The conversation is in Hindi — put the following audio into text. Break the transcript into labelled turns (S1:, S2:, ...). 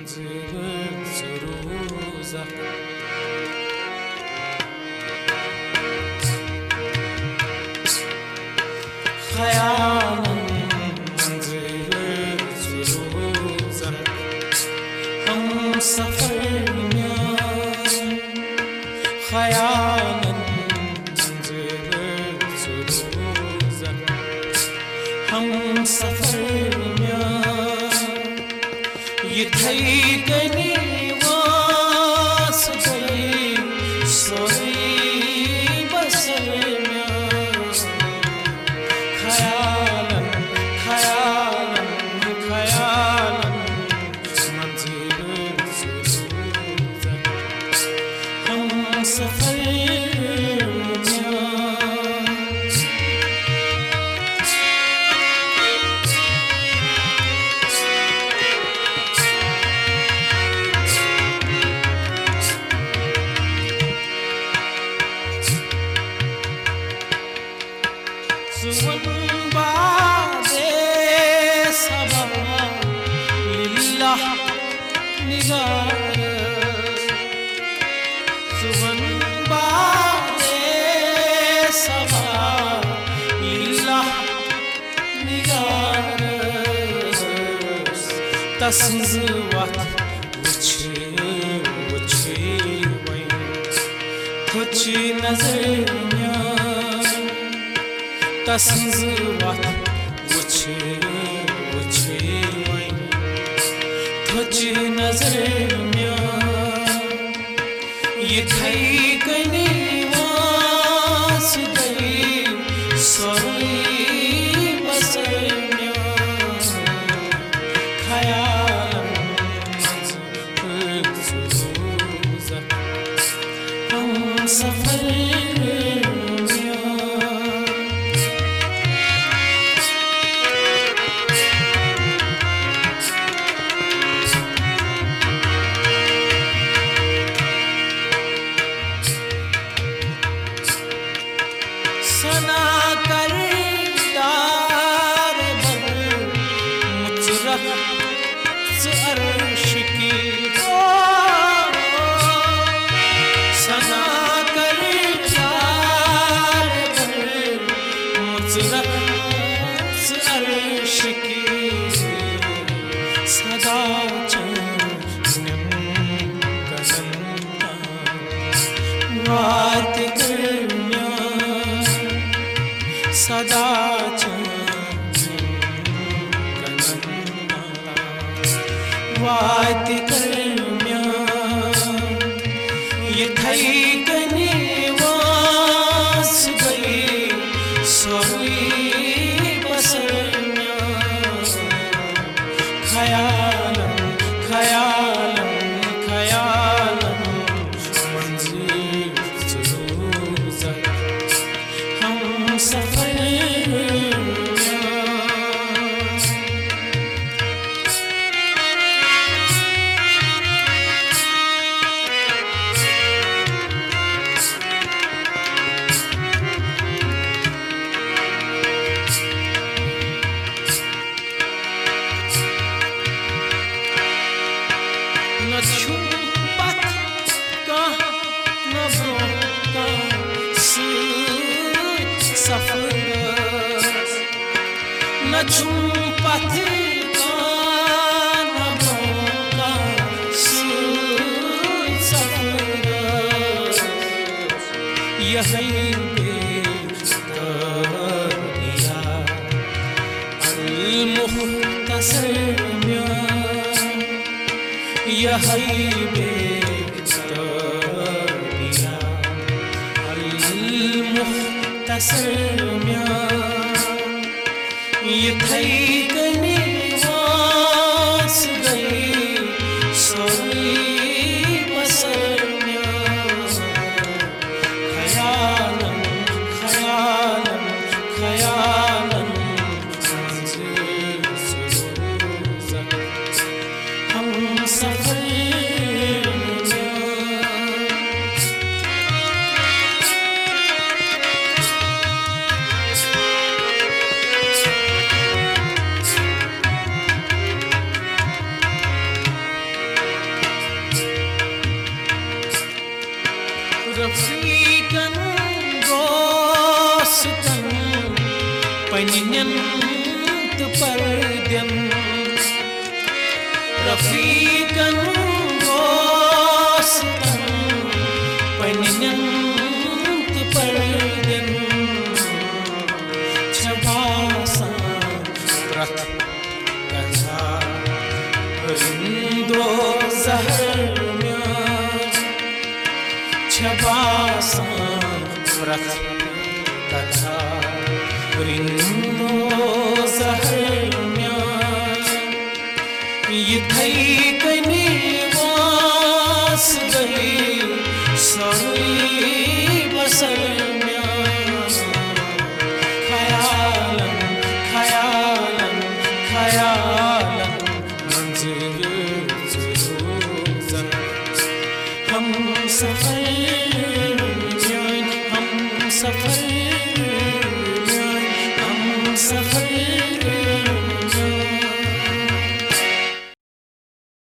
S1: خيالا منزل روزك هم سفر خيالا منزل روزك هم سفر يتهيقني واسطي صري بسرميا خيالا خيالا خيالا منزل روزك هم سفر سوان بعد صبا لله نگار سوان بعد صبا لله نگار تسنزوات وچی وين وچی نظر تسنزوات وچی وين وچی نظر يتهيقني واسطي صري بسرميا خيالا منزل روزك هم سفر सना कर दार बर मुचरख से अर्श की सना कर दार बर मुचरख से अर्श की सदा चंदन गगन रात सदा वात कर्म्या यथैकनि वास गई सोई बसरम्या खयालं खयालं खयालं मंजिल रोज़क हम सफर न छुपत का न ब्रोका सफर न छुपत का न ब्रोका सफर यही बेदरिया المختصر यही बेदरिया المختصر यथैकनि वास गई सोई बसरम्या खयालं खयालं खयालं मंजिल रोज़क हम सफर Panyant pardyan Rafiqan dostan Panyant pardyan Chabasa prat katha rindo zahar mein Chabasa prat katha rindo zahar mein ye thai kani was gayi sari basar mein khayalan khayalan khayalan manzil zuzan hum safar mein hum safar